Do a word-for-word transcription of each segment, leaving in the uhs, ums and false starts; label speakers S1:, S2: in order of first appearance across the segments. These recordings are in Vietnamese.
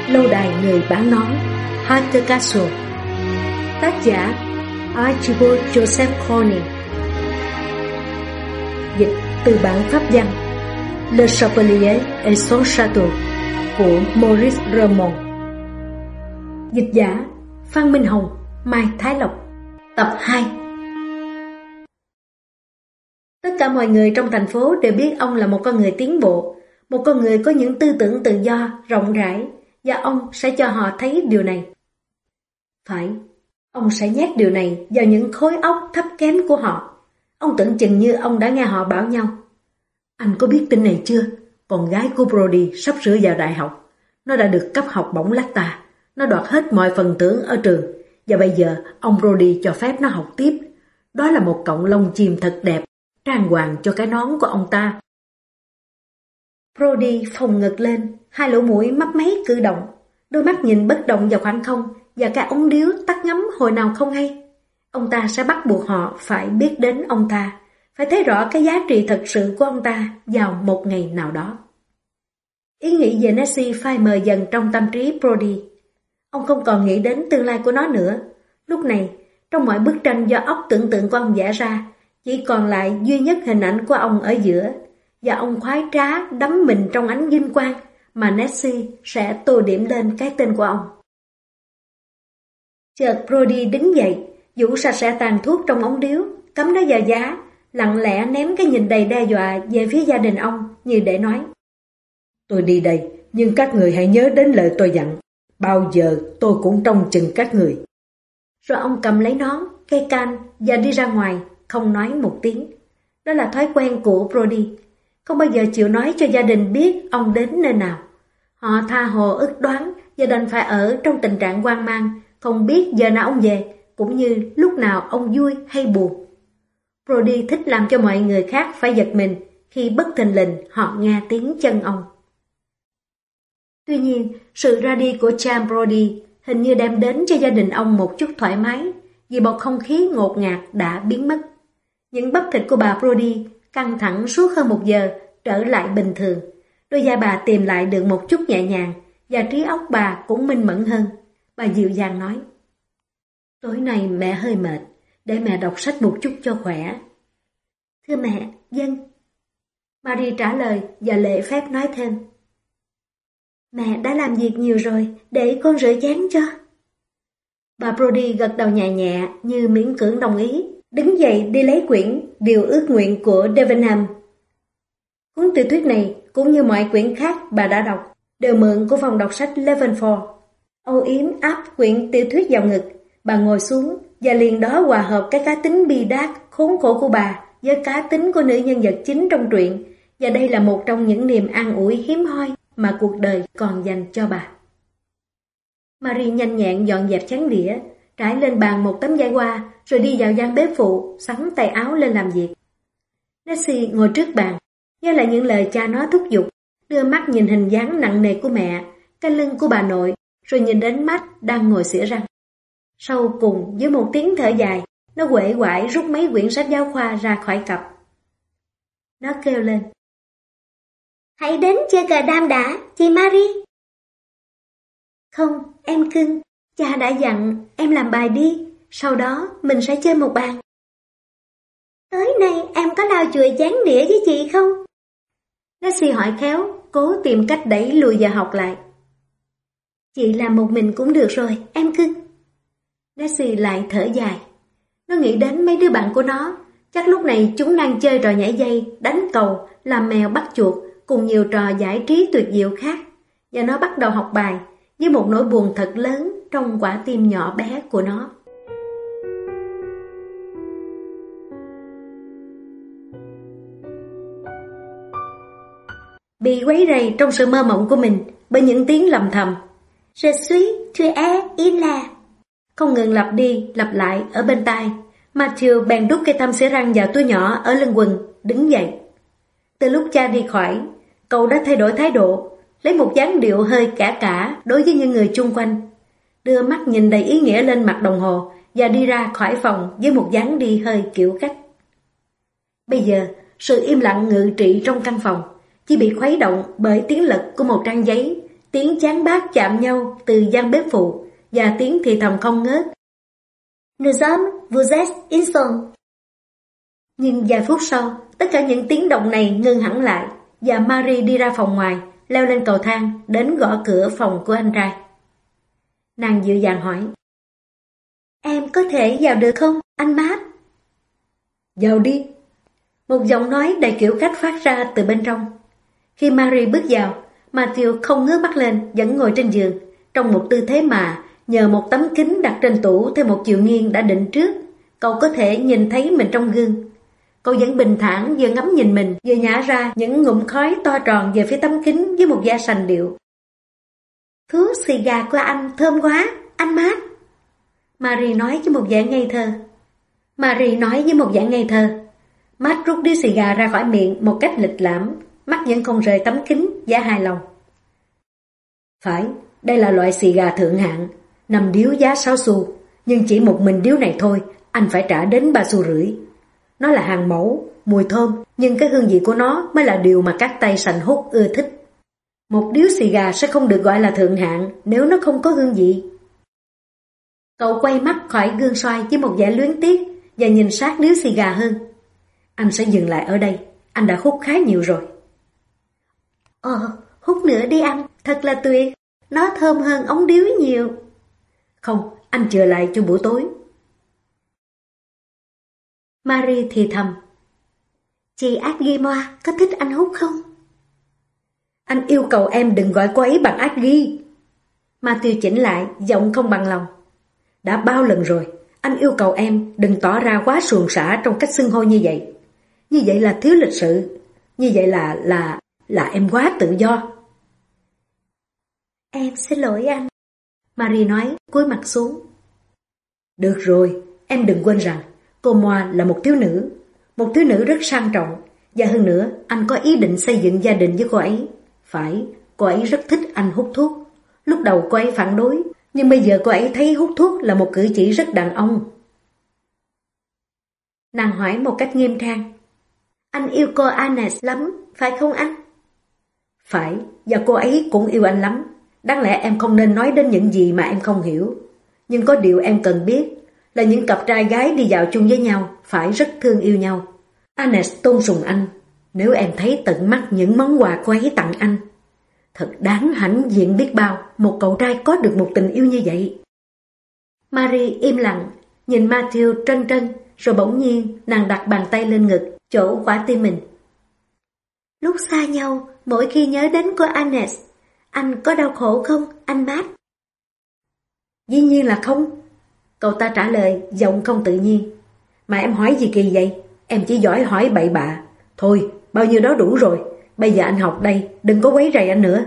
S1: Lâu đài người bán nón, Heather Castle. Tác giả Archibald Joseph Corning. Dịch từ bản pháp văn Le Chevalier et son Château của Maurice Remond. Dịch giả Phan Minh Hồng, Mai Thái Lộc. Tập hai. Tất cả mọi người trong thành phố đều biết ông là một con người tiến bộ, một con người có những tư tưởng tự do, rộng rãi, và ông sẽ cho họ thấy điều này. Phải, ông sẽ nhét điều này vào những khối óc thấp kém của họ. Ông tưởng chừng như ông đã nghe họ bảo nhau: anh có biết tin này chưa? Con gái của Brody sắp sửa vào đại học. Nó đã được cấp học bổng Lacta. Nó đoạt hết mọi phần thưởng ở trường. Và bây giờ ông Brody cho phép nó học tiếp. Đó là một cọng lông chim thật đẹp, trang hoàng cho cái nón của ông ta. Brody phồng ngực lên, hai lỗ mũi mấp máy cử động, đôi mắt nhìn bất động vào khoảng không, và cái ống điếu tắt ngấm hồi nào không hay. Ông ta sẽ bắt buộc họ phải biết đến ông ta, phải thấy rõ cái giá trị thật sự của ông ta vào một ngày nào đó. Ý nghĩ về Nessie phai mờ dần trong tâm trí Brody. Ông không còn nghĩ đến tương lai của nó nữa. Lúc này, trong mọi bức tranh do óc tưởng tượng của ông vẽ ra, chỉ còn lại duy nhất hình ảnh của ông ở giữa, và ông khoái trá đắm mình trong ánh vinh quang mà Nessie sẽ tô điểm lên cái tên của ông. Chợt Brody đứng dậy, vũ sạch sẽ tàn thuốc trong ống điếu, cắm nó vào giá, lặng lẽ ném cái nhìn đầy đe dọa về phía gia đình ông, như để nói: tôi đi đây, nhưng các người hãy nhớ đến lời tôi dặn. Bao giờ tôi cũng trông chừng các người. Rồi ông cầm lấy nón, cây can và đi ra ngoài, không nói một tiếng. Đó là thói quen của Brody, không bao giờ chịu nói cho gia đình biết ông đến nơi nào. Họ tha hồ ức đoán và đành phải ở trong tình trạng hoang mang, không biết giờ nào ông về, cũng như lúc nào ông vui hay buồn. Brody thích làm cho mọi người khác phải giật mình khi bất thình lình họ nghe tiếng chân ông. Tuy nhiên, sự ra đi của Chan Brody hình như đem đến cho gia đình ông một chút thoải mái, vì bầu không khí ngột ngạt đã biến mất. Những bắp thịt của bà Brody căng thẳng suốt hơn một giờ trở lại bình thường. Đôi da bà tìm lại được một chút nhẹ nhàng, và trí óc bà cũng minh mẫn hơn. Bà dịu dàng nói: tối nay mẹ hơi mệt, để mẹ đọc sách một chút cho khỏe. Thưa mẹ, vâng. Marie trả lời và lễ phép nói thêm: mẹ đã làm việc nhiều rồi, để con rửa chén cho. Bà Brody gật đầu nhẹ nhẹ như miễn cưỡng đồng ý, đứng dậy đi lấy quyển Điều ước nguyện của Debenham. Cuốn tiểu thuyết này, cũng như mọi quyển khác bà đã đọc, đều mượn của phòng đọc sách Levenford. Âu yếm áp quyển tiểu thuyết vào ngực, bà ngồi xuống và liền đó hòa hợp cái cá tính bi đát, khốn khổ của bà với cá tính của nữ nhân vật chính trong truyện, và đây là một trong những niềm an ủi hiếm hoi mà cuộc đời còn dành cho bà. Marie nhanh nhẹn dọn dẹp chén đĩa, trải lên bàn một tấm vải hoa, rồi đi vào gian bếp phụ, sắn tay áo lên làm việc. Nessie ngồi trước bàn, nghe lại những lời cha nó thúc giục, đưa mắt nhìn hình dáng nặng nề của mẹ, cái lưng của bà nội, rồi nhìn đến Matt đang ngồi xỉa răng. Sau cùng, với một tiếng thở dài, nó uể oải rút mấy quyển sách giáo khoa ra khỏi cặp. Nó kêu lên: hãy đến chơi cờ đam đã, chị Marie. Không, em cưng, cha đã dặn em làm bài đi, sau đó mình sẽ chơi một bàn. Tối nay em có lau chùi chén đĩa với chị không? Nessie hỏi khéo, cố tìm cách đẩy lùi giờ học lại. Chị làm một mình cũng được rồi, em cưng. Nessie lại thở dài. Nó nghĩ đến mấy đứa bạn của nó, chắc lúc này chúng đang chơi trò nhảy dây, đánh cầu, làm mèo bắt chuột, cùng nhiều trò giải trí tuyệt diệu khác, và nó bắt đầu học bài với một nỗi buồn thật lớn trong quả tim nhỏ bé của nó. Bị quấy rầy trong sự mơ mộng của mình bởi những tiếng lầm thầm Je suis, tu es, il est, không ngừng lặp đi lặp lại ở bên tai. Matthew bèn đút cây tăm xỉa răng vào túi nhỏ ở lưng quần, đứng dậy. Từ lúc cha đi khỏi, cậu đã thay đổi thái độ, lấy một dáng điệu hơi cả cả đối với những người chung quanh, đưa mắt nhìn đầy ý nghĩa lên mặt đồng hồ và đi ra khỏi phòng với một dáng đi hơi kiểu cách. Bây giờ, sự im lặng ngự trị trong căn phòng chỉ bị khuấy động bởi tiếng lật của một trang giấy tiếng chán bát chạm nhau từ gian bếp phụ và tiếng thì thầm không ngớt. Nous sommes, vous êtes, ils sont. Nhưng vài phút sau, tất cả những tiếng động này ngưng hẳn lại và Marie đi ra phòng ngoài, leo lên cầu thang, đến gõ cửa phòng của anh trai. Nàng dịu dàng hỏi: Em có thể vào được không, anh Matt? Vào đi. Một giọng nói đầy kiểu cách phát ra từ bên trong. Khi Marie bước vào, Matthew không ngước mắt lên, vẫn ngồi trên giường, trong một tư thế mà, nhờ một tấm kính đặt trên tủ theo một chiều nghiêng đã định trước, cậu có thể nhìn thấy mình trong gương. Cậu vẫn bình thản vừa ngắm nhìn mình, vừa nhả ra những ngụm khói to tròn về phía tấm kính với một da sành điệu. Thuốc xì gà của anh thơm quá, anh Matt. Marie nói với một vẻ ngây thơ. Marie nói với một vẻ ngây thơ. Matt rút điếu xì gà ra khỏi miệng một cách lịch lãm, mắt vẫn không rời tấm kính, vẻ hài lòng. Phải, đây là loại xì gà thượng hạng, năm điếu giá sáu xu, nhưng chỉ một mình điếu này thôi, anh phải trả đến ba xu rưỡi. Nó là hàng mẫu, mùi thơm, nhưng cái hương vị của nó mới là điều mà các tay sành hút ưa thích. Một điếu xì gà sẽ không được gọi là thượng hạng nếu nó không có hương vị. Cậu quay mắt khỏi gương soi với một vẻ luyến tiếc và nhìn sát điếu xì gà hơn. Anh sẽ dừng lại ở đây, anh đã hút khá nhiều rồi. Ờ, hút nữa đi anh, thật là tuyệt, nó thơm hơn ống điếu nhiều. Không, anh chờ lại cho buổi tối. Marie thì thầm. Chị Aggie-moa có thích anh hút không? Anh yêu cầu em đừng gọi cô ấy bằng Aggie. Matthew chỉnh lại, giọng không bằng lòng. Đã bao lần rồi, anh yêu cầu em đừng tỏ ra quá suồng sã trong cách xưng hô như vậy. Như vậy là thiếu lịch sự. Như vậy là, là, là em quá tự do. Em xin lỗi anh. Marie nói, cúi mặt xuống. Được rồi, em đừng quên rằng cô Moa là một thiếu nữ. Một thiếu nữ rất sang trọng. Và hơn nữa, anh có ý định xây dựng gia đình với cô ấy. Phải, cô ấy rất thích anh hút thuốc. Lúc đầu cô ấy phản đối, nhưng bây giờ cô ấy thấy hút thuốc là một cử chỉ rất đàn ông. Nàng hỏi một cách nghiêm trang. Anh yêu cô Agnes lắm, phải không anh? Phải, và cô ấy cũng yêu anh lắm. Đáng lẽ em không nên nói đến những gì mà em không hiểu. Nhưng có điều em cần biết là những cặp trai gái đi dạo chung với nhau phải rất thương yêu nhau. Agnes tôn sùng anh. Nếu em thấy tận mắt những món quà cô ấy tặng anh, thật đáng hãnh diện biết bao một cậu trai có được một tình yêu như vậy. Marie im lặng, nhìn Matthew trân trân, rồi bỗng nhiên nàng đặt bàn tay lên ngực, chỗ quả tim mình. Lúc xa nhau, mỗi khi nhớ đến cô Agnes, anh có đau khổ không, anh Matt? Dĩ nhiên là không. Cậu ta trả lời, giọng không tự nhiên. Mà em hỏi gì kỳ vậy? Em chỉ giỏi hỏi bậy bạ. Thôi, bao nhiêu đó đủ rồi. Bây giờ anh học đây, đừng có quấy rầy anh nữa.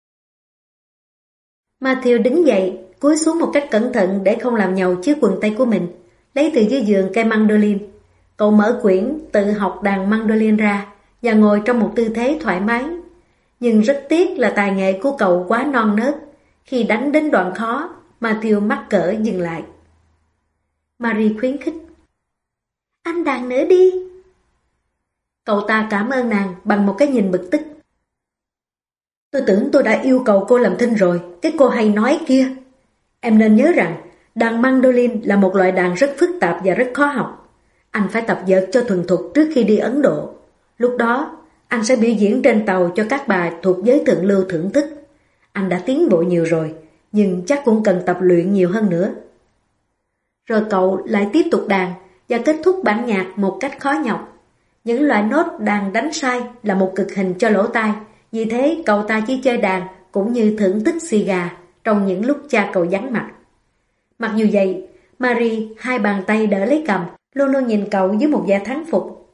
S1: Matthew đứng dậy, cúi xuống một cách cẩn thận để không làm nhàu chiếc quần tây của mình, lấy từ dưới giường cây mandolin. Cậu mở quyển tự học đàn mandolin ra và ngồi trong một tư thế thoải mái. Nhưng rất tiếc là tài nghệ của cậu quá non nớt. Khi đánh đến đoạn khó, Matthew mắc cỡ dừng lại. Marie khuyến khích. Anh đàn nữa đi. Cậu ta cảm ơn nàng bằng một cái nhìn bực tức. Tôi tưởng tôi đã yêu cầu cô làm thinh rồi, cái cô hay nói kia. Em nên nhớ rằng đàn mandolin là một loại đàn rất phức tạp và rất khó học. Anh phải tập vợt cho thuần thục trước khi đi Ấn Độ. Lúc đó, anh sẽ biểu diễn trên tàu cho các bà thuộc giới thượng lưu thưởng thức. Anh đã tiến bộ nhiều rồi, nhưng chắc cũng cần tập luyện nhiều hơn nữa. Rồi cậu lại tiếp tục đàn và kết thúc bản nhạc một cách khó nhọc. Những loại nốt đàn đánh sai là một cực hình cho lỗ tai, vì thế cậu ta chỉ chơi đàn cũng như thưởng thức xì gà trong những lúc cha cậu vắng mặt. Mặc dù vậy, Marie hai bàn tay đỡ lấy cầm, luôn luôn nhìn cậu với một vẻ thán phục.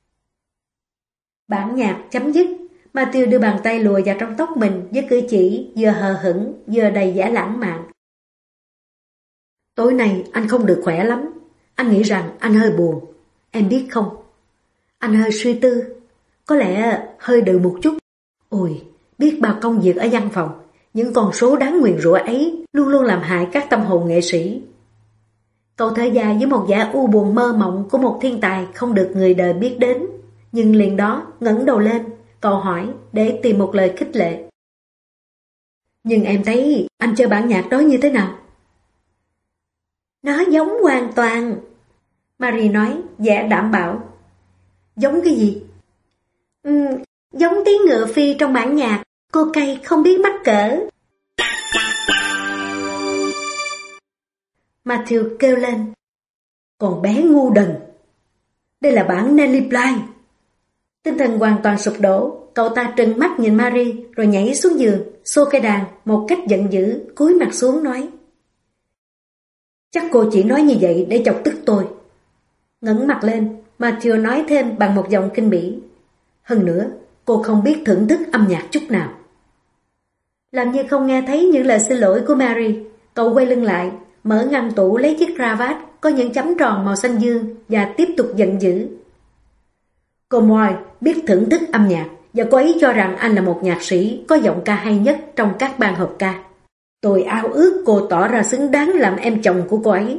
S1: Bản nhạc chấm dứt, Matthew đưa bàn tay lùa vào trong tóc mình với cử chỉ vừa hờ hững vừa đầy vẻ lãng mạn. Tối nay anh không được khỏe lắm. Anh nghĩ rằng anh hơi buồn. Em biết không? Anh hơi suy tư. Có lẽ hơi đừ một chút. Ôi, biết bao công việc ở văn phòng. Những con số đáng nguyền rủa ấy luôn luôn làm hại các tâm hồn nghệ sĩ. Cậu thở dài với một vẻ u buồn mơ mộng của một thiên tài không được người đời biết đến. Nhưng liền đó ngẩng đầu lên, cậu hỏi để tìm một lời khích lệ. Nhưng em thấy anh chơi bản nhạc đó như thế nào?
S2: Nó giống hoàn toàn.
S1: Marie nói, vẻ đảm bảo. Giống cái gì?
S2: Ừ, giống tiếng ngựa phi trong bản nhạc. Cô Kay không biết mắc cỡ.
S1: Matthew kêu lên. Còn bé ngu đần. Đây là bản Nellie Bly. Tinh thần hoàn toàn sụp đổ. Cậu ta trừng mắt nhìn Marie rồi nhảy xuống giường, xô cây đàn một cách giận dữ, cúi mặt xuống nói. Chắc cô chỉ nói như vậy để chọc tức tôi. Ngẩng mặt lên, Matthew nói thêm bằng một giọng kinh bỉ. Hơn nữa, cô không biết thưởng thức âm nhạc chút nào. Làm như không nghe thấy những lời xin lỗi của Mary, cậu quay lưng lại, mở ngăn tủ lấy chiếc cravat có những chấm tròn màu xanh dương và tiếp tục giận dữ. Cô Moy biết thưởng thức âm nhạc và cô ấy cho rằng anh là một nhạc sĩ có giọng ca hay nhất trong các ban hợp ca. Tôi ao ước cô tỏ ra xứng đáng làm em chồng của cô ấy.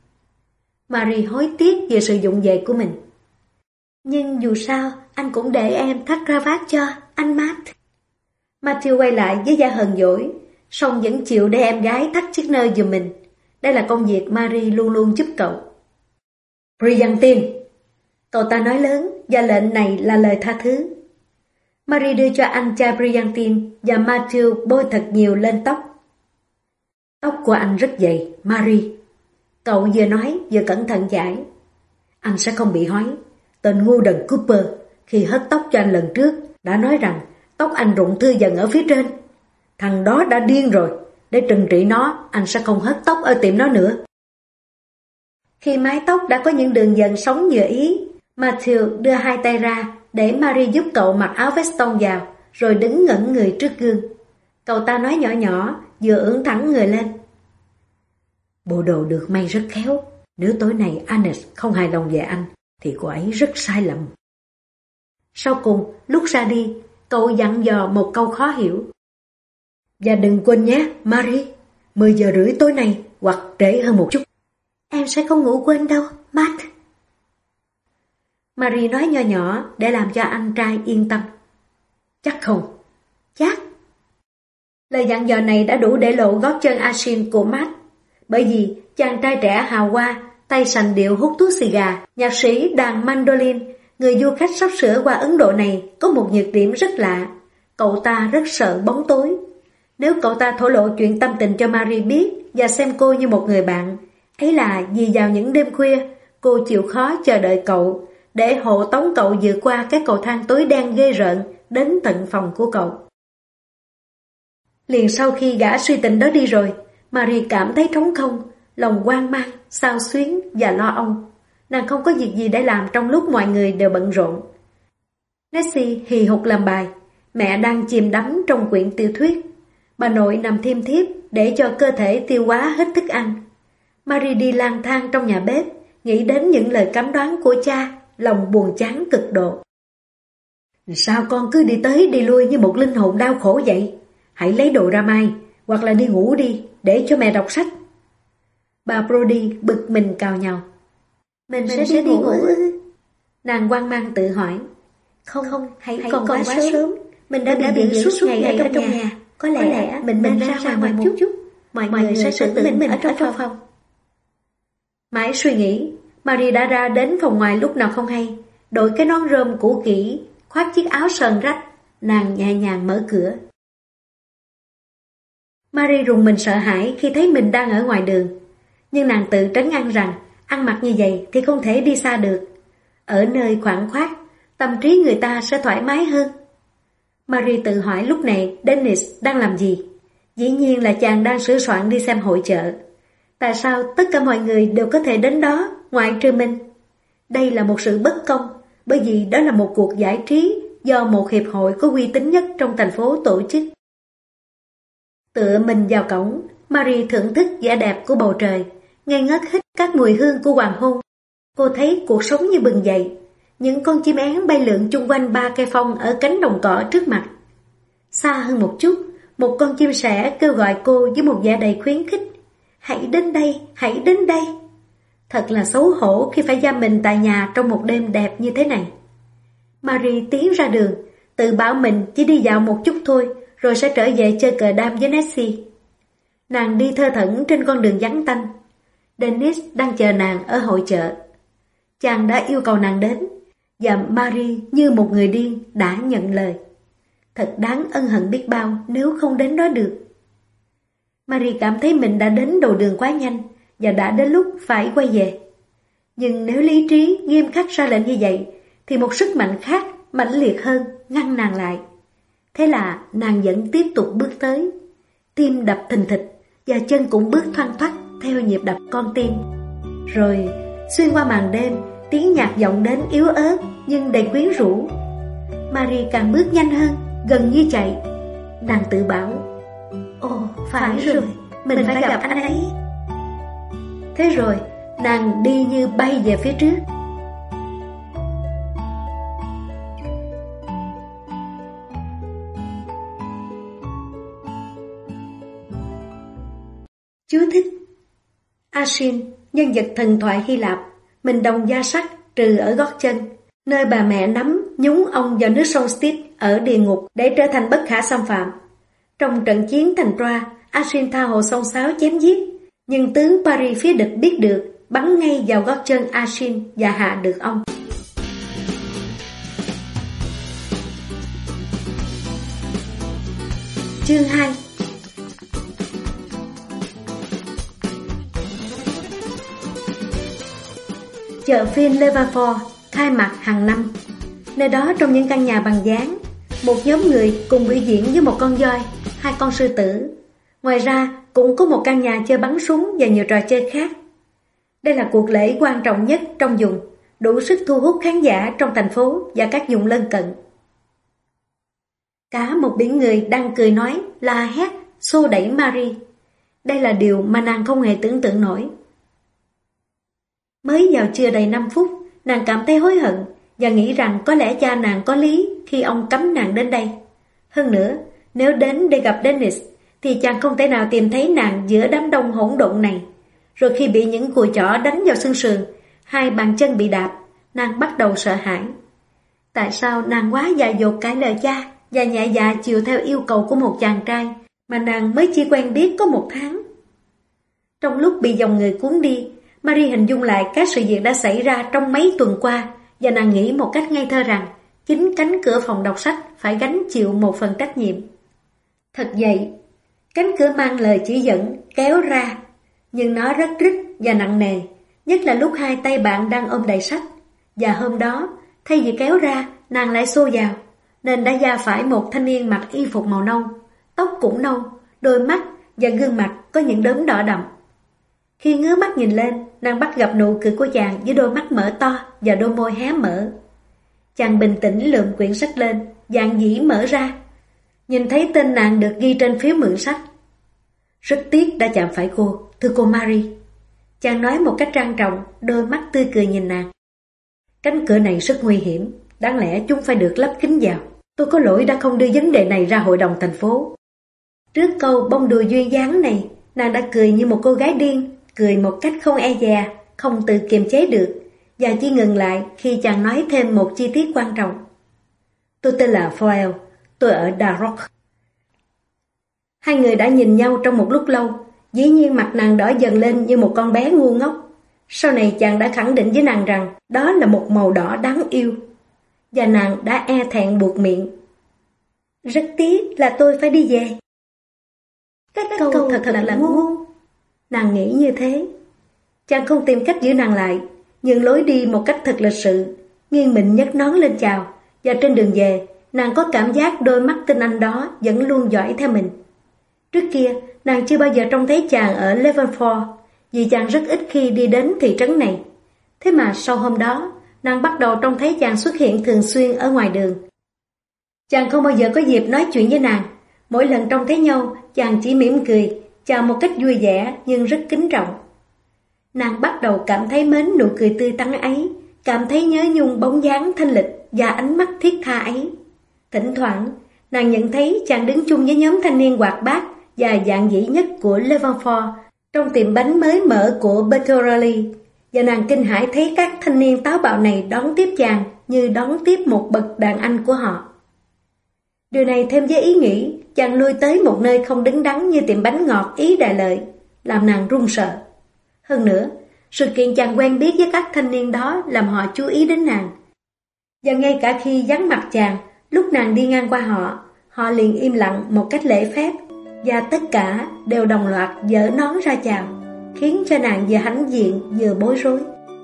S2: Marie hối tiếc về sự vụng về của mình. Nhưng dù sao, anh cũng để em thắt cravat cho, anh Matt.
S1: Matthew quay lại với vẻ hờn dỗi, song vẫn chịu để em gái thắt chiếc nơ giùm mình. Đây là công việc Marie luôn luôn giúp cậu. Brillantine! Cậu ta nói lớn và lệnh này là lời tha thứ. Marie đưa cho anh chai Brillantine và Matthew bôi thật nhiều lên tóc. Tóc của anh rất dày, Marie. Cậu vừa nói vừa cẩn thận giải. Anh sẽ không bị hói. Tên ngu đần Cooper khi hớt tóc cho anh lần trước đã nói rằng tóc anh rụng thưa dần ở phía trên. Thằng đó đã điên rồi. Để trừng trị nó, anh sẽ không hớt tóc ở tiệm nó nữa.
S2: Khi mái tóc đã có những đường dần sống vừa ý, Matthew đưa hai tay ra để Marie giúp cậu mặc áo veston vào, rồi đứng ngẩn người trước gương. Cậu ta nói nhỏ nhỏ, vừa ưỡn thẳng người lên.
S1: Bộ đồ được may rất khéo. Nếu tối nay Agnes không hài lòng về anh, thì cô ấy rất sai lầm.
S2: Sau cùng, lúc ra đi, cậu dặn dò một câu khó hiểu.
S1: Và đừng quên nhé, Marie, mười giờ rưỡi tối nay hoặc trễ hơn một chút.
S2: Em sẽ không ngủ quên đâu, Matt.
S1: Marie nói nho nhỏ để làm cho anh trai yên tâm. Chắc không?
S2: Chắc.
S1: Lời dặn dò này đã đủ để lộ gót chân Ashin của Matt. Bởi vì chàng trai trẻ hào hoa, tay sành điệu hút thuốc xì gà, nhạc sĩ đàn mandolin, người du khách sắp sửa qua Ấn Độ này có một nhược điểm rất lạ. Cậu ta rất sợ bóng tối. Nếu cậu ta thổ lộ chuyện tâm tình cho Marie biết và xem cô như một người bạn, ấy là vì vào những đêm khuya, cô chịu khó chờ đợi cậu, để hộ tống cậu vượt qua cái cầu thang tối đen ghê rợn đến tận phòng của cậu. Liền sau khi gã suy tình đó đi rồi, Marie cảm thấy trống không, lòng hoang mang, xao xuyến và lo âu. Nàng không có việc gì để làm trong lúc mọi người đều bận rộn. Nessie hì hục làm bài, mẹ đang chìm đắm trong quyển tiểu thuyết. Bà nội nằm thiêm thiếp để cho cơ thể tiêu hóa hết thức ăn. Marie đi lang thang trong nhà bếp, nghĩ đến những lời cấm đoán của cha, lòng buồn chán cực độ. Sao con cứ đi tới đi lui như một linh hồn đau khổ vậy? Hãy lấy đồ ra may, hoặc là đi ngủ đi, để cho mẹ đọc sách. Bà Brody bực mình cào nhàu.
S2: Mình, mình sẽ, sẽ đi ngủ ư?
S1: Nàng hoang mang tự hỏi.
S2: Không, không, hãy, hãy
S1: còn,
S2: còn quá, quá sớm. sớm.
S1: Mình đã mình bị dưỡng suốt ngày, ngày ở trong nhà. nhà.
S2: Có lẽ, Có lẽ mình, mình nên ra ngoài, ngoài một chút, chút. Mọi, mọi người sẽ xử mình, mình ở trong, ở trong phòng. phòng.
S1: Mãi suy nghĩ, Marie đã ra đến phòng ngoài lúc nào không hay, đội cái nón rơm cũ kỹ, khoác chiếc áo sờn rách, nàng nhẹ nhàng mở cửa. Marie rùng mình sợ hãi khi thấy mình đang ở ngoài đường, nhưng nàng tự trấn an rằng ăn mặc như vậy thì không thể đi xa được. Ở nơi khoảng khoát, tâm trí người ta sẽ thoải mái hơn. Marie tự hỏi lúc này Dennis đang làm gì? Dĩ nhiên là chàng đang sửa soạn đi xem hội chợ. Tại sao tất cả mọi người đều có thể đến đó, ngoại trừ mình? Đây là một sự bất công, bởi vì đó là một cuộc giải trí do một hiệp hội có uy tín nhất trong thành phố tổ chức. Tựa mình vào cổng, Marie thưởng thức vẻ đẹp của bầu trời, ngây ngất hít các mùi hương của hoàng hôn. Cô thấy cuộc sống như bừng dậy. Những con chim én bay lượn chung quanh ba cây phong ở cánh đồng cỏ trước mặt. Xa hơn một chút, một con chim sẻ kêu gọi cô với một vẻ đầy khuyến khích. Hãy đến đây, hãy đến đây. Thật là xấu hổ khi phải giam mình tại nhà trong một đêm đẹp như thế này. Marie tiến ra đường, tự bảo mình chỉ đi dạo một chút thôi,
S2: rồi sẽ trở về chơi cờ đam với Nessie. Nàng đi thơ thẩn trên con đường vắng tanh. Dennis đang chờ nàng ở hội chợ. Chàng đã yêu cầu nàng đến, và Marie như một người điên đã nhận lời. Thật đáng ân hận biết bao nếu không đến đó được. Marie cảm thấy mình đã đến đầu đường quá nhanh và đã đến lúc phải quay về. Nhưng nếu lý trí nghiêm khắc ra lệnh như vậy, thì một sức mạnh khác, mãnh liệt hơn, ngăn nàng lại. Thế là nàng vẫn tiếp tục bước tới. Tim đập thình thịch và chân cũng bước thoăn thoắt theo nhịp đập con tim. Rồi, xuyên qua màn đêm, tiếng nhạc vọng đến yếu ớt nhưng đầy quyến rũ. Marie càng bước nhanh hơn, gần như chạy. Nàng tự bảo, ồ, phải rồi, mình, mình phải gặp anh ấy. Thế rồi, nàng đi như bay về phía trước. Chú thích: Asin, nhân vật thần thoại Hy Lạp, mình đồng da sắt trừ ở gót chân, nơi bà mẹ nắm nhúng ông vào nước sông Styx ở địa ngục để trở thành bất khả xâm phạm. Trong trận chiến thành Troa, Asin tha hồ xông xáo chém giết, nhưng tướng Paris phía địch biết được, bắn ngay vào gót chân Asin và hạ được ông. Chương hai. Chợ phiên Levallois khai mạc hàng năm. Nơi đó trong những căn nhà bằng dáng, một nhóm người cùng biểu diễn với một con voi, hai con sư tử. Ngoài ra cũng có một căn nhà chơi bắn súng và nhiều trò chơi khác. Đây là cuộc lễ quan trọng nhất trong vùng, đủ sức thu hút khán giả trong thành phố và các vùng lân cận. Cả một biển người đang cười nói, la hét, xô đẩy Marie. Đây là điều mà nàng không hề tưởng tượng nổi. Mới vào chưa đầy năm phút, nàng cảm thấy hối hận và nghĩ rằng có lẽ cha nàng có lý khi ông cấm nàng đến đây. Hơn nữa, nếu đến để gặp Dennis, thì chàng không thể nào tìm thấy nàng giữa đám đông hỗn độn này. Rồi khi bị những cùi chỏ đánh vào xương sườn, hai bàn chân bị đạp, nàng bắt đầu sợ hãi. Tại sao nàng quá dại dột cãi lời cha và nhẹ dạ chiều theo yêu cầu của một chàng trai mà nàng mới chỉ quen biết có một tháng? Trong lúc bị dòng người cuốn đi, Marie hình dung lại các sự việc đã xảy ra trong mấy tuần qua và nàng nghĩ một cách ngây thơ rằng chính cánh cửa phòng đọc sách phải gánh chịu một phần trách nhiệm. Thật vậy, cánh cửa mang lời chỉ dẫn kéo ra, nhưng nó rất rít và nặng nề, nhất là lúc hai tay bạn đang ôm đầy sách. Và hôm đó, thay vì kéo ra, nàng lại xô vào, nên đã va phải một thanh niên mặc y phục màu nâu, tóc cũng nâu, đôi mắt và gương mặt có những đốm đỏ đậm. Khi ngước mắt nhìn lên, nàng bắt gặp nụ cười của chàng với đôi mắt mở to và đôi môi hé mở. Chàng bình tĩnh lượm quyển sách lên, dạn dĩ mở ra. Nhìn thấy tên nàng được ghi trên phiếu mượn sách. Rất tiếc đã chạm phải cô, thưa cô Marie. Chàng nói một cách trang trọng, đôi mắt tươi cười nhìn nàng. Cánh cửa này rất nguy hiểm, đáng lẽ chúng phải được lắp kính vào. Tôi có lỗi đã không đưa vấn đề này ra hội đồng thành phố. Trước câu bông đùi duyên dáng này, nàng đã cười như một cô gái điên, cười một cách không e dè, không tự kiềm chế được, và chỉ ngừng lại khi chàng nói thêm một chi tiết quan trọng. Tôi tên là Foyle, tôi ở Darroch. Hai người đã nhìn nhau trong một lúc lâu, dĩ nhiên mặt nàng đỏ dần lên như một con bé ngu ngốc. Sau này chàng đã khẳng định với nàng rằng đó là một màu đỏ đáng yêu, và nàng đã e thẹn buột miệng. Rất tiếc là tôi phải đi về. Cái câu, câu thật, thật là, là ngu. Nàng nghĩ như thế. Chàng không tìm cách giữ nàng lại, nhưng lối đi một cách thật lịch sự, nghiêng mình nhấc nón lên chào, và trên đường về, nàng có cảm giác đôi mắt tinh anh đó vẫn luôn dõi theo mình. Trước kia, nàng chưa bao giờ trông thấy chàng ở Levallois, vì chàng rất ít khi đi đến thị trấn này. Thế mà sau hôm đó, nàng bắt đầu trông thấy chàng xuất hiện thường xuyên ở ngoài đường. Chàng không bao giờ có dịp nói chuyện với nàng. Mỗi lần trông thấy nhau, chàng chỉ mỉm cười, chào một cách vui vẻ nhưng rất kính trọng. Nàng bắt đầu cảm thấy mến nụ cười tươi tắn ấy, cảm thấy nhớ nhung bóng dáng thanh lịch và ánh mắt thiết tha ấy. Thỉnh thoảng, nàng nhận thấy chàng đứng chung với nhóm thanh niên hoạt bát và dạn dĩ nhất của Levallois trong tiệm bánh mới mở của Bertorelli, và nàng kinh hãi thấy các thanh niên táo bạo này đón tiếp chàng như đón tiếp một bậc đàn anh của họ. Điều này thêm với ý nghĩ chàng lui tới một nơi không đứng đắn như tiệm bánh ngọt Ý Đại Lợi, làm nàng run sợ. Hơn nữa, sự kiện chàng quen biết với các thanh niên đó làm họ chú ý đến nàng. Và ngay cả khi vắng mặt chàng, lúc nàng đi ngang qua họ, họ liền im lặng một cách lễ phép, và tất cả đều đồng loạt giở nón ra chào, khiến cho nàng vừa hãnh diện vừa bối rối.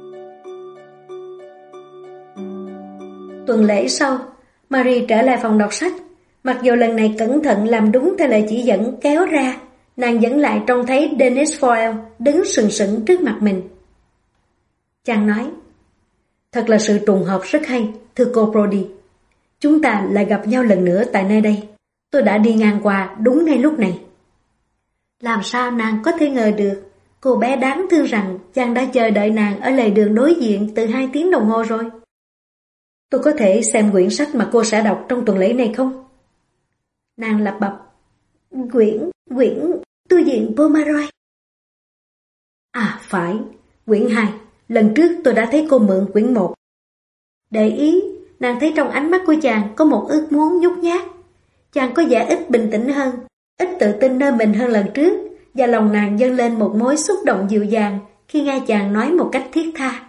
S2: Tuần lễ sau, Marie trở lại phòng đọc sách. Mặc dù lần này cẩn thận làm đúng theo lời chỉ dẫn kéo ra, nàng vẫn lại trông thấy Dennis Foyle đứng sừng sững trước mặt mình. Chàng nói, thật là sự trùng hợp rất hay, thưa cô Brody. Chúng ta lại gặp nhau lần nữa tại nơi đây. Tôi đã đi ngang qua đúng ngay lúc này. Làm sao nàng có thể ngờ được, cô bé đáng thương rằng chàng đã chờ đợi nàng ở lề đường đối diện từ hai tiếng đồng hồ rồi. Tôi có thể xem quyển sách mà cô sẽ đọc trong tuần lễ này không? Nàng lẩm bập. Quyển, quyển, tu viện Pomeroy. À phải, quyển hai. Lần trước tôi đã thấy cô mượn quyển một. Để ý, nàng thấy trong ánh mắt của chàng có một ước muốn nhút nhát. Chàng có vẻ ít bình tĩnh hơn, ít tự tin nơi mình hơn lần trước, và lòng nàng dâng lên một mối xúc động dịu dàng khi nghe chàng nói một cách thiết tha.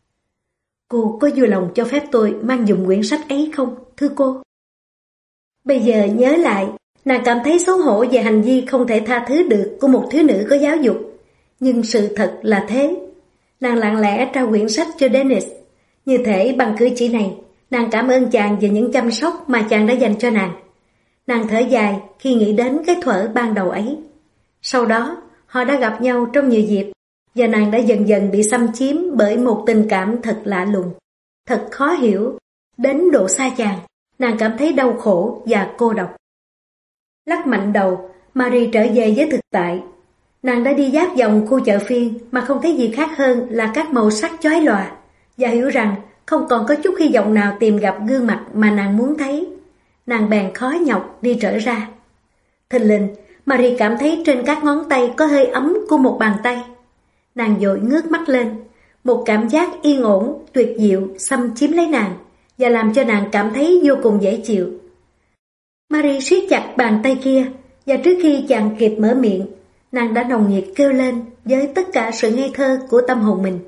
S2: Cô có vui lòng cho phép tôi mang dùng quyển sách ấy không, thưa cô? Bây giờ nhớ lại, nàng cảm thấy xấu hổ về hành vi không thể tha thứ được của một thiếu nữ có giáo dục. Nhưng sự thật là thế. Nàng lặng lẽ trao quyển sách cho Dennis. Như thể bằng cử chỉ này, nàng cảm ơn chàng về những chăm sóc mà chàng đã dành cho nàng. Nàng thở dài khi nghĩ đến cái thuở ban đầu ấy. Sau đó, họ đã gặp nhau trong nhiều dịp, và nàng đã dần dần bị xâm chiếm bởi một tình cảm thật lạ lùng, thật khó hiểu. Đến độ xa chàng, nàng cảm thấy đau khổ và cô độc. Lắc mạnh đầu, Marie trở về với thực tại. Nàng đã đi giáp vòng khu chợ phiên mà không thấy gì khác hơn là các màu sắc chói lòa, và hiểu rằng không còn có chút hy vọng nào tìm gặp gương mặt mà nàng muốn thấy. Nàng bèn khó nhọc đi trở ra. Thình lình, Marie cảm thấy trên các ngón tay có hơi ấm của một bàn tay. Nàng vội ngước mắt lên. Một cảm giác yên ổn, tuyệt diệu xâm chiếm lấy nàng và làm cho nàng cảm thấy vô cùng dễ chịu. Marie siết chặt bàn tay kia, và trước khi chàng kịp mở miệng, nàng đã nồng nhiệt kêu lên với tất cả sự ngây thơ của tâm hồn mình.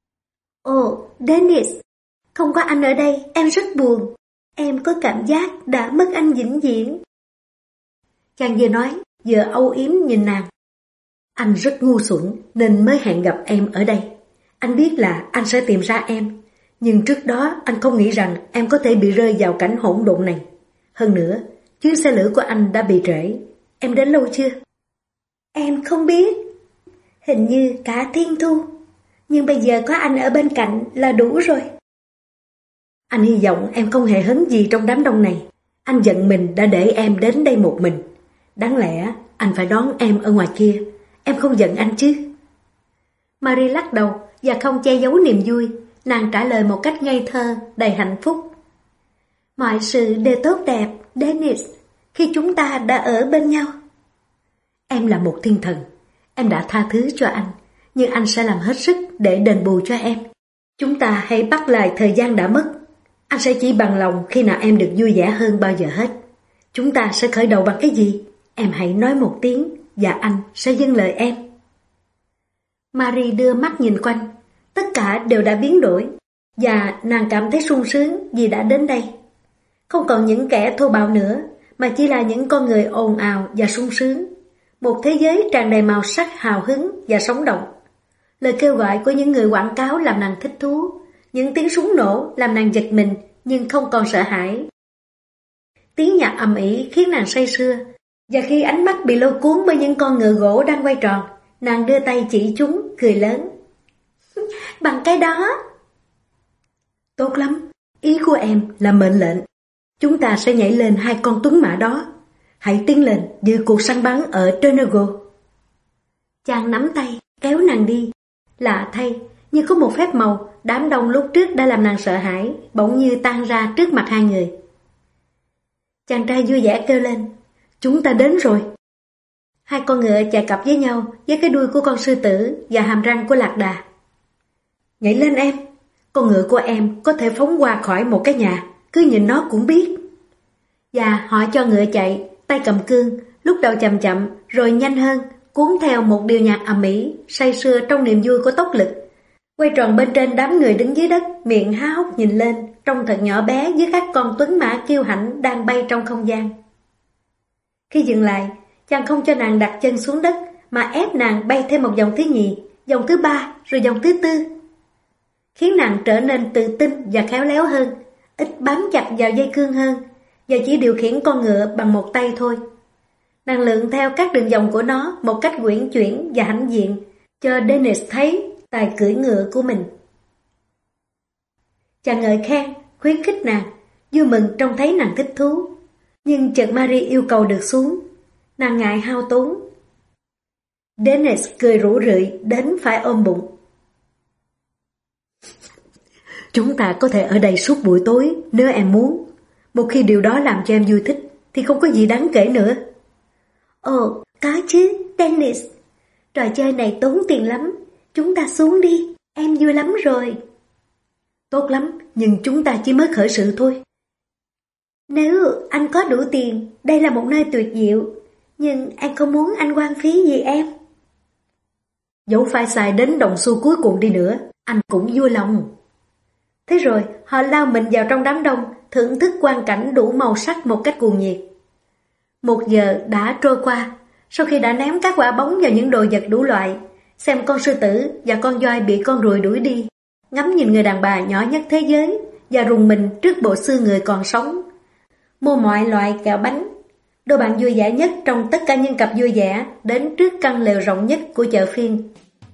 S2: Ồ, Dennis, không có anh ở đây em rất buồn. Em có cảm giác đã mất anh vĩnh viễn. Chàng vừa nói, vừa âu yếm nhìn nàng. Anh rất ngu xuẩn nên mới hẹn gặp em ở đây. Anh biết là anh sẽ tìm ra em, nhưng trước đó anh không nghĩ rằng em có thể bị rơi vào cảnh hỗn độn này. Hơn nữa, chuyến xe lửa của anh đã bị trễ. Em đến lâu chưa? Em không biết. Hình như cả thiên thu. Nhưng bây giờ có anh ở bên cạnh là đủ rồi. Anh hy vọng em không hề hấn gì trong đám đông này. Anh giận mình đã để em đến đây một mình. Đáng lẽ anh phải đón em ở ngoài kia. Em không giận anh chứ? Marie lắc đầu và không che giấu niềm vui. Nàng trả lời một cách ngây thơ, đầy hạnh phúc. Mọi sự đều tốt đẹp, Dennis, khi chúng ta đã ở bên nhau. Em là một thiên thần. Em đã tha thứ cho anh, nhưng anh sẽ làm hết sức để đền bù cho em. Chúng ta hãy bắt lại thời gian đã mất. Anh sẽ chỉ bằng lòng khi nào em được vui vẻ hơn bao giờ hết. Chúng ta sẽ khởi đầu bằng cái gì? Em hãy nói một tiếng và anh sẽ dâng lời em. Marie đưa mắt nhìn quanh. Tất cả đều đã biến đổi, và nàng cảm thấy sung sướng vì đã đến đây. Không còn những kẻ thô bạo nữa, mà chỉ là những con người ồn ào và sung sướng. Một thế giới tràn đầy màu sắc hào hứng và sống động. Lời kêu gọi của những người quảng cáo làm nàng thích thú. Những tiếng súng nổ làm nàng giật mình nhưng không còn sợ hãi. Tiếng nhạc ầm ĩ khiến nàng say sưa. Và khi ánh mắt bị lôi cuốn bởi những con ngựa gỗ đang quay tròn, nàng đưa tay chỉ chúng, cười lớn. Bằng cái đó. Tốt lắm, ý của em là mệnh lệnh. Chúng ta sẽ nhảy lên hai con tuấn mã đó. Hãy tiến lên như cuộc săn bắn ở Trenago. Chàng nắm tay, kéo nàng đi. Lạ thay, như có một phép màu, đám đông lúc trước đã làm nàng sợ hãi, bỗng như tan ra trước mặt hai người. Chàng trai vui vẻ kêu lên. Chúng ta đến rồi. Hai con ngựa chạy cặp với nhau với cái đuôi của con sư tử và hàm răng của lạc đà. Nhảy lên em. Con ngựa của em có thể phóng qua khỏi một cái nhà, cứ nhìn nó cũng biết. Và họ cho ngựa chạy, tay cầm cương, lúc đầu chậm chậm, rồi nhanh hơn, cuốn theo một điệu nhạc ầm ĩ, say sưa trong niềm vui của tốc lực. Quay tròn bên trên đám người đứng dưới đất, miệng há hốc nhìn lên, trông thật nhỏ bé dưới các con tuấn mã kiêu hãnh đang bay trong không gian. Khi dừng lại, chàng không cho nàng đặt chân xuống đất, mà ép nàng bay thêm một vòng thứ nhì, vòng thứ ba, rồi vòng thứ tư, khiến nàng trở nên tự tin và khéo léo hơn, ít bám chặt vào dây cương hơn, và chỉ điều khiển con ngựa bằng một tay thôi. Nàng lượn theo các đường vòng của nó một cách uyển chuyển và hãnh diện, cho Dennis thấy tài cưỡi ngựa của mình. Chàng ngợi khen, khuyến khích nàng, vui mừng trông thấy nàng thích thú. Nhưng chợt Marie yêu cầu được xuống, nàng ngại hao tốn. Dennis cười rủ rượi đến phải ôm bụng. Chúng ta có thể ở đây suốt buổi tối nếu em muốn. Một khi điều đó làm cho em vui thích thì không có gì đáng kể nữa.
S1: Ồ, có chứ, Dennis. Trò chơi này tốn tiền lắm. Chúng ta xuống đi, em vui lắm rồi.
S2: Tốt lắm, nhưng chúng ta chỉ mới khởi sự thôi.
S1: Nếu anh có đủ tiền, đây là một nơi tuyệt diệu. Nhưng anh không muốn anh hoang phí gì em.
S2: Dẫu phải xài đến đồng xu cuối cùng đi nữa, anh cũng vui lòng.
S1: Thế rồi, họ lao mình vào trong đám đông, thưởng thức quang cảnh đủ màu sắc một cách cuồng nhiệt. Một giờ đã trôi qua, sau khi đã ném các quả bóng vào những đồ vật đủ loại, xem con sư tử và con voi bị con ruồi đuổi đi, ngắm nhìn người đàn bà nhỏ nhất thế giới và rùng mình trước bộ xương người còn sống, mua mọi loại kẹo bánh. Đôi bạn vui vẻ nhất trong tất cả những cặp vui vẻ đến trước căn lều rộng nhất của chợ phiên.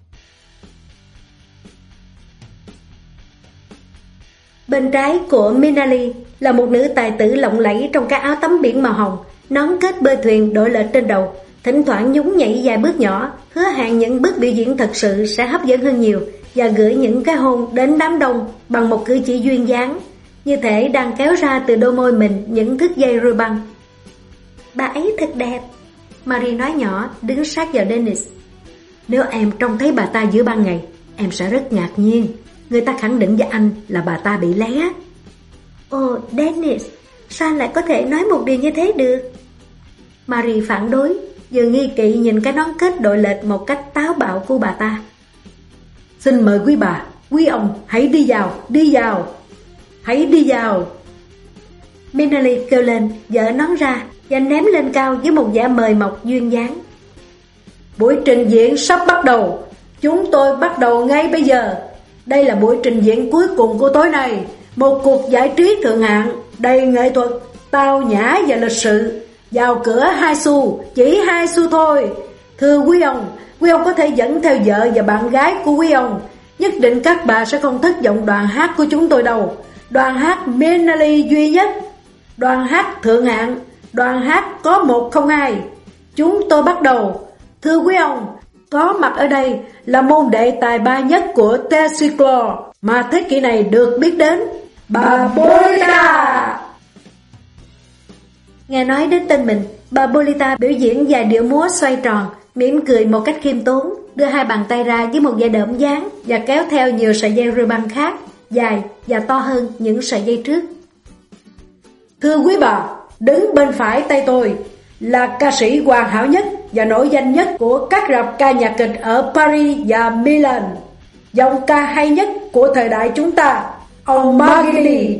S1: Bên trái của Minali là một nữ tài tử lộng lẫy trong các áo tắm biển màu hồng, nón kết bơi thuyền đội lệch trên đầu, thỉnh thoảng nhún nhảy vài bước nhỏ, hứa hẹn những bước biểu diễn thật sự sẽ hấp dẫn hơn nhiều và gửi những cái hôn đến đám đông bằng một cử chỉ duyên dáng, như thể đang kéo ra từ đôi môi mình những thước dây ruy băng. Bà ấy thật đẹp,
S2: Marie nói nhỏ, đứng sát vào Dennis. Nếu em trông thấy bà ta giữa ban ngày, em sẽ rất ngạc nhiên. Người ta khẳng định với anh là bà ta bị lé.
S1: Ồ, Dennis, sao lại có thể nói một điều như thế được?
S2: Marie phản đối, vừa nghi kỵ nhìn cái nón kết đội lệch một cách táo bạo của bà ta. Xin mời quý bà, quý ông, hãy đi vào, đi vào, hãy đi vào.
S1: Minali kêu lên, giở nón ra và ném lên cao với một vẻ mời mọc duyên dáng.
S2: Buổi trình diễn sắp bắt đầu. Chúng tôi bắt đầu ngay bây giờ. Đây là buổi trình diễn cuối cùng của tối nay. Một cuộc giải trí thượng hạng, đầy nghệ thuật, tao nhã và lịch sự. Vào cửa hai xu, chỉ hai xu thôi. Thưa quý ông, quý ông có thể dẫn theo vợ và bạn gái của quý ông. Nhất định các bà sẽ không thất vọng đoàn hát của chúng tôi đâu. Đoàn hát Minali duy nhất, đoàn hát thượng hạng, đoàn hát có một không hai. Chúng tôi bắt đầu. Thưa quý ông, có mặt ở đây là môn đệ tài ba nhất của Tessiclo mà thế kỷ này được biết đến, bà Bolita.
S1: Nghe nói đến tên mình, bà Bolita biểu diễn vài điệu múa xoay tròn, mỉm cười một cách khiêm tốn, đưa hai bàn tay ra với một vẻ đỡm dáng và kéo theo nhiều sợi dây ruy băng khác, dài và to hơn những sợi dây trước.
S2: Thưa quý bà, đứng bên phải tay tôi là ca sĩ hoàn hảo nhất và nổi danh nhất của các rạp ca nhạc kịch ở Paris và Milan, giọng ca hay nhất của thời đại chúng ta, ông Magini.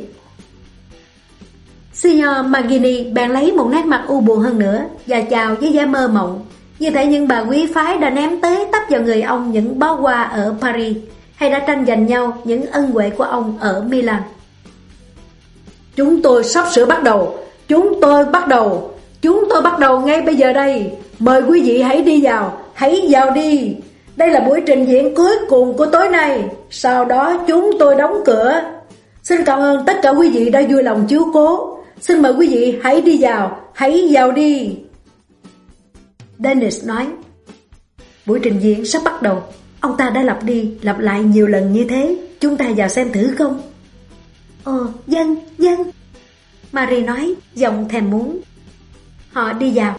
S1: Signor Magini bèn lấy một nét mặt u buồn hơn nữa và chào với vẻ mơ mộng, như thể những bà quý phái đã ném tới tấp vào người ông những bó hoa ở Paris, hay đã tranh giành nhau những ân huệ của ông ở Milan.
S2: Chúng tôi sắp sửa bắt đầu. Chúng tôi bắt đầu. Chúng tôi bắt đầu ngay bây giờ đây. Mời quý vị hãy đi vào. Hãy vào đi. Đây là buổi trình diễn cuối cùng của tối nay. Sau đó chúng tôi đóng cửa. Xin cảm ơn tất cả quý vị đã vui lòng chiếu cố. Xin mời quý vị hãy đi vào. Hãy vào đi. Dennis nói. Buổi trình diễn sắp bắt đầu. Ông ta đã lặp đi lặp lại nhiều lần như thế. Chúng ta vào xem thử không?
S1: Ồ, dân, dân, Marie nói, giọng thèm muốn. Họ đi vào.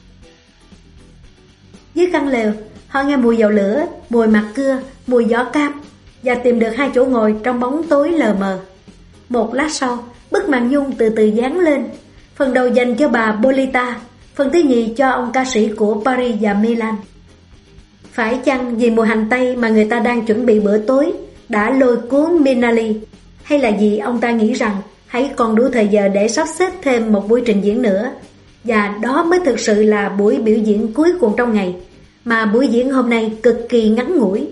S1: Dưới căn lều, họ nghe mùi dầu lửa, mùi mặt cưa, mùi gió cam và tìm được hai chỗ ngồi trong bóng tối lờ mờ. Một lát sau, bức màn nhung từ từ dán lên. Phần đầu dành cho bà Bolita, phần thứ nhì cho ông ca sĩ của Paris và Milan. Phải chăng vì mùa hành tây mà người ta đang chuẩn bị bữa tối đã lôi cuốn Minali, hay là vì ông ta nghĩ rằng hãy còn đủ thời giờ để sắp xếp thêm một buổi trình diễn nữa, và đó mới thực sự là buổi biểu diễn cuối cùng trong ngày, mà buổi diễn hôm nay cực kỳ ngắn ngủi.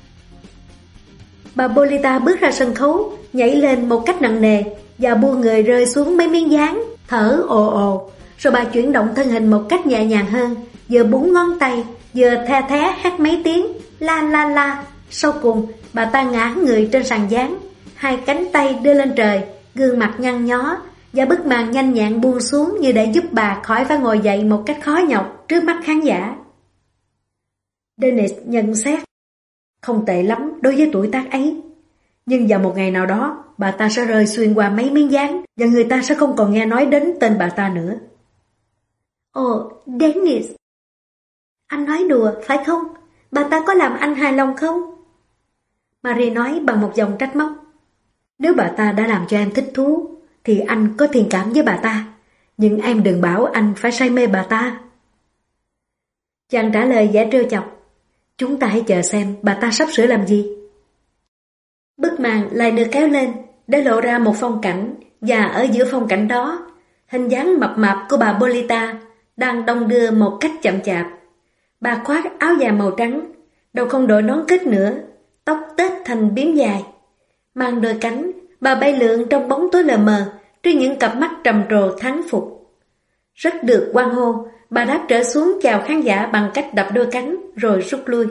S1: Bà Bolita bước ra sân khấu, nhảy lên một cách nặng nề và buông người rơi xuống mấy miếng dán, thở ồ ồ, rồi bà chuyển động thân hình một cách nhẹ nhàng hơn, vừa búng ngón tay, vừa the thé hát mấy tiếng la la la. Sau cùng, bà ta ngã người trên sàn dán, hai cánh tay đưa lên trời, gương mặt nhăn nhó, và bức màn nhanh nhẹn buông xuống như để giúp bà khỏi phải ngồi dậy một cách khó nhọc trước mắt khán giả. Dennis nhận xét, không tệ lắm đối với tuổi tác ấy. Nhưng vào một ngày nào đó, bà ta sẽ rơi xuyên qua mấy miếng dán và người ta sẽ không còn nghe nói đến tên bà ta nữa. Ồ, Dennis, anh nói đùa, phải không? Bà ta có làm anh hài lòng không? Marie nói bằng một giọng trách móc. Nếu bà ta đã làm cho em thích thú, thì anh có thiện cảm với bà ta. Nhưng em đừng bảo anh phải say mê bà ta. Chàng trả lời vẻ trêu chọc. Chúng ta hãy chờ xem bà ta sắp sửa làm gì. Bức màn lại được kéo lên để lộ ra một phong cảnh, và ở giữa phong cảnh đó, hình dáng mập mạp của bà Bolita đang đong đưa một cách chậm chạp. Bà khoác áo dài màu trắng, đầu không đội nón kết nữa, tóc tết thành bím dài. Mang đôi cánh, bà bay lượn trong bóng tối lờ mờ trước những cặp mắt trầm trồ thán phục. Rất được hoan hô, bà đáp trở xuống chào khán giả bằng cách đập đôi cánh rồi rút lui.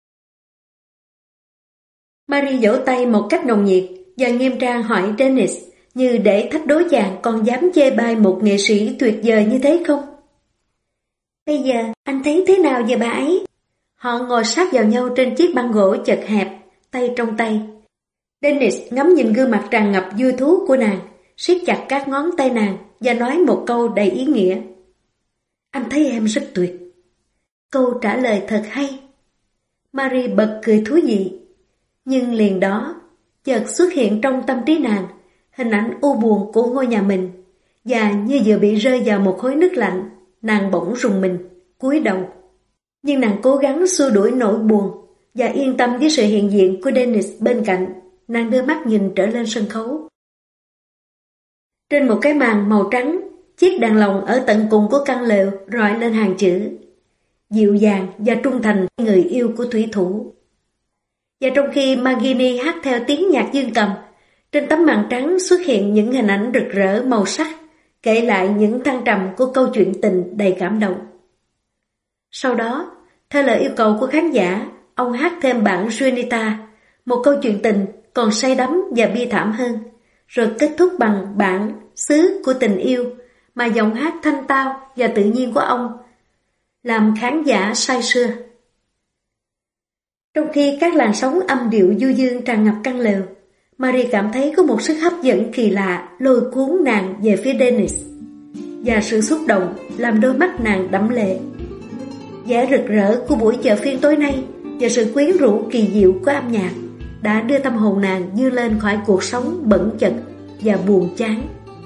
S1: Marie vỗ tay một cách nồng nhiệt và nghiêm trang hỏi Dennis như để thách đố chàng còn dám chê bai một nghệ sĩ tuyệt vời như thế không? Bây giờ anh thấy thế nào về bà ấy? Họ ngồi sát vào nhau trên chiếc băng gỗ chật hẹp, tay trong tay. Dennis ngắm nhìn gương mặt tràn ngập vui thú của nàng, siết chặt các ngón tay nàng và nói một câu đầy ý nghĩa. Anh thấy em rất tuyệt. Câu trả lời thật hay. Marie bật cười thú vị. Nhưng liền đó, chợt xuất hiện trong tâm trí nàng hình ảnh u buồn của ngôi nhà mình, và như vừa bị rơi vào một khối nước lạnh, nàng bỗng rùng mình, cúi đầu. Nhưng nàng cố gắng xua đuổi nỗi buồn và yên tâm với sự hiện diện của Dennis bên cạnh. Nàng đưa mắt nhìn trở lên sân khấu. Trên một cái màn màu trắng, chiếc đèn lồng ở tận cùng của căn lều rọi lên hàng chữ: dịu dàng và trung thành, người yêu của thủy thủ. Và trong khi Magini hát theo tiếng nhạc dương cầm, trên tấm màn trắng xuất hiện những hình ảnh rực rỡ màu sắc, kể lại những thăng trầm của câu chuyện tình đầy cảm động. Sau đó, theo lời yêu cầu của khán giả, ông hát thêm bản Juanita, một câu chuyện tình còn say đắm và bi thảm hơn, rồi kết thúc bằng bản Xứ của tình yêu mà giọng hát thanh tao và tự nhiên của ông làm khán giả say sưa. Trong khi các làn sóng âm điệu du dương tràn ngập căn lều, Marie cảm thấy có một sức hấp dẫn kỳ lạ lôi cuốn nàng về phía Dennis, và sự xúc động làm đôi mắt nàng đẫm lệ. Vẻ rực rỡ của buổi chợ phiên tối nay và sự quyến rũ kỳ diệu của âm nhạc đã đưa tâm hồn nàng vươn lên khỏi cuộc sống bẩn chật và buồn chán.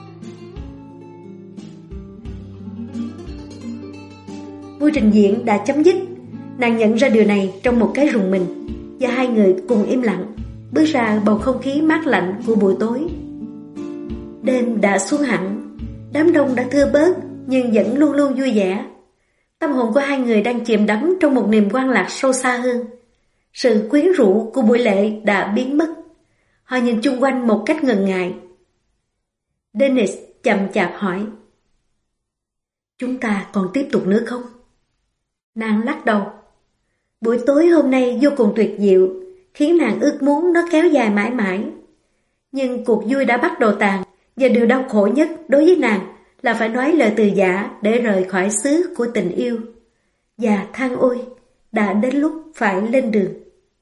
S1: Buổi trình diễn đã chấm dứt. Nàng nhận ra điều này trong một cái rùng mình, và hai người cùng im lặng bước ra bầu không khí mát lạnh của buổi tối. Đêm đã xuống hẳn, đám đông đã thưa bớt nhưng vẫn luôn luôn vui vẻ. Tâm hồn của hai người đang chìm đắm trong một niềm quan lạc sâu xa hơn. Sự quyến rũ của buổi lễ đã biến mất. Họ nhìn chung quanh một cách ngần ngại. Dennis chậm chạp hỏi: Chúng ta còn tiếp tục nữa không? Nàng lắc đầu. Buổi tối hôm nay vô cùng tuyệt diệu, khiến nàng ước muốn nó kéo dài mãi mãi. Nhưng cuộc vui đã bắt đầu tàn, và điều đau khổ nhất đối với nàng là phải nói lời từ giả để rời khỏi xứ của tình yêu. Và than ôi, đã đến lúc phải lên đường.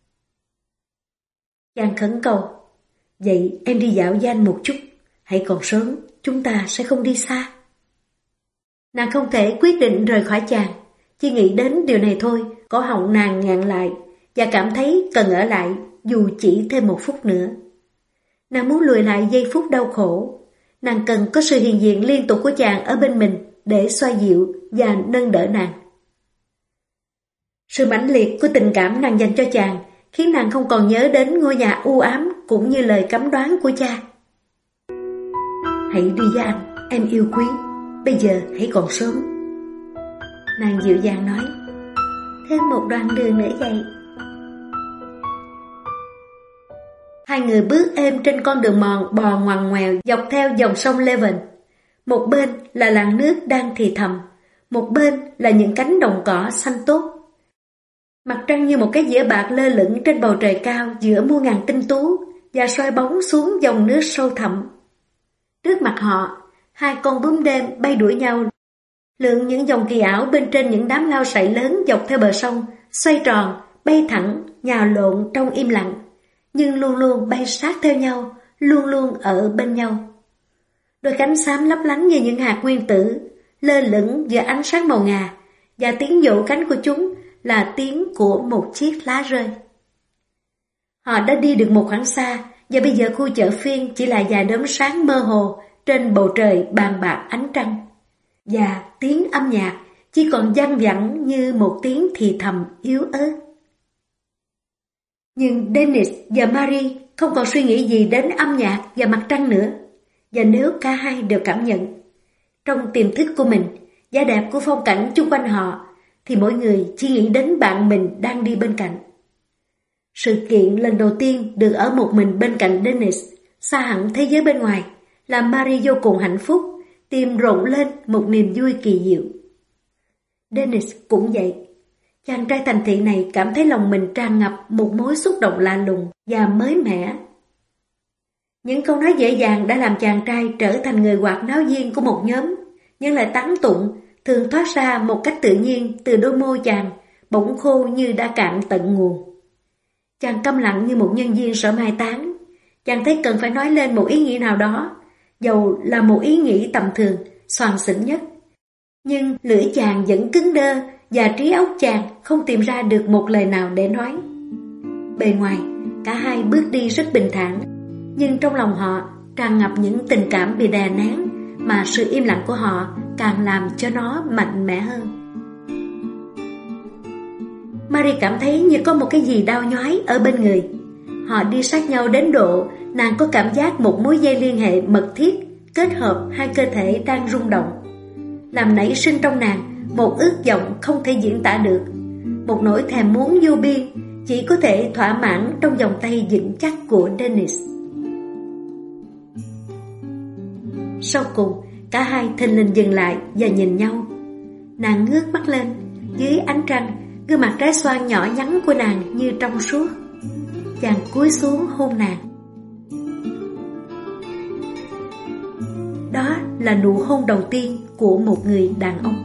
S1: Chàng khẩn cầu: Vậy em đi dạo danh một chút, hãy còn sớm, chúng ta sẽ không đi xa. Nàng không thể quyết định rời khỏi chàng, chỉ nghĩ đến điều này thôi, cổ họng nàng ngạn lại và cảm thấy cần ở lại dù chỉ thêm một phút nữa. Nàng muốn lùi lại giây phút đau khổ,
S2: Nàng cần có sự hiện diện liên tục của chàng ở bên mình để xoa dịu và nâng đỡ nàng. Sự mãnh liệt của tình cảm nàng dành cho chàng khiến nàng không còn nhớ đến ngôi nhà u ám cũng như lời cấm đoán của cha. Hãy đi với anh, em yêu quý, bây giờ hãy còn sớm. Nàng dịu dàng nói, thêm một đoạn đường nữa vậy. Hai người bước êm trên con đường mòn bò ngoằn ngoèo dọc theo dòng sông Leven. Một bên là làn nước đang thì thầm, một bên là những cánh đồng cỏ xanh tốt. Mặt trăng như một cái dĩa bạc lơ lửng trên bầu trời cao giữa muôn ngàn tinh tú và soi bóng xuống dòng nước sâu thẳm. Trước mặt họ, hai con bướm đêm bay đuổi nhau, lượn những dòng kỳ ảo bên trên những đám lao sậy lớn dọc theo bờ sông, xoay tròn, bay thẳng, nhào lộn trong im lặng, nhưng luôn luôn bay sát theo nhau, luôn luôn ở bên nhau. Đôi cánh xám lấp lánh như những hạt nguyên tử, lơ lửng giữa ánh sáng màu ngà, và tiếng vỗ cánh của chúng là tiếng của một chiếc lá rơi. Họ đã đi được một khoảng xa, và bây giờ khu chợ phiên chỉ là vài đốm sáng mơ hồ trên bầu trời bàn bạc ánh trăng. Và tiếng âm nhạc chỉ còn văng vẳng như một tiếng thì thầm yếu ớt. Nhưng Dennis và Marie không còn suy nghĩ gì đến âm nhạc và mặt trăng nữa. Và nếu cả hai đều cảm nhận, trong tiềm thức của mình, vẻ đẹp của phong cảnh chung quanh họ, thì mỗi người chỉ nghĩ đến bạn mình đang đi bên cạnh. Sự kiện lần đầu tiên được ở một mình bên cạnh Dennis, xa hẳn thế giới bên ngoài, làm Marie vô cùng hạnh phúc, tim rộn lên một niềm vui kỳ diệu. Dennis cũng vậy. Chàng trai thành thị này cảm thấy lòng mình tràn ngập một mối xúc động lạ lùng và mới mẻ. Những câu nói dễ dàng đã làm chàng trai trở thành người hoạt náo viên của một nhóm, nhưng lại tán tụng thường thoát ra một cách tự nhiên từ đôi môi chàng, bỗng khô như đã cạn tận nguồn. Chàng câm lặng như một nhân viên sợ mai táng. Chàng thấy cần phải nói lên một ý nghĩ nào đó, dầu là một ý nghĩ tầm thường, xoàng xỉnh nhất. Nhưng lưỡi chàng vẫn cứng đơ, và trí óc chàng không tìm ra được một lời nào để nói. Bề ngoài, cả hai bước đi rất bình thản, nhưng trong lòng họ tràn ngập những tình cảm bị đè nén, mà sự im lặng của họ càng làm cho nó mạnh mẽ hơn. Marie cảm thấy như có một cái gì đau nhói ở bên người. Họ đi sát nhau đến độ nàng có cảm giác một mối dây liên hệ mật thiết kết hợp hai cơ thể đang rung động, làm nảy sinh trong nàng một ước vọng không thể diễn tả được, một nỗi thèm muốn vô biên chỉ có thể thỏa mãn trong vòng tay vững chắc của Dennis. Sau cùng, cả hai thình lình dừng lại và nhìn nhau. Nàng ngước mắt lên, dưới ánh trăng, gương mặt trái xoan nhỏ nhắn của nàng như trong suốt. Chàng cúi xuống hôn nàng. Đó là nụ hôn đầu tiên của một người đàn ông.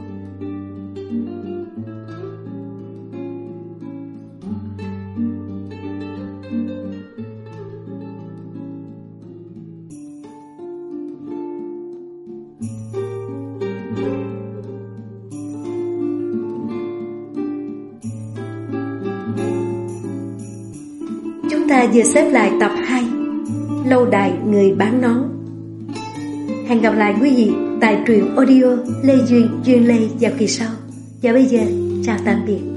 S2: Chúng ta vừa xếp lại tập hai, Lâu đài người bán nón. Hẹn gặp lại quý vị tại truyện audio Lê Duyên, Duyên Lê vào kỳ sau. Và bây giờ, chào tạm biệt.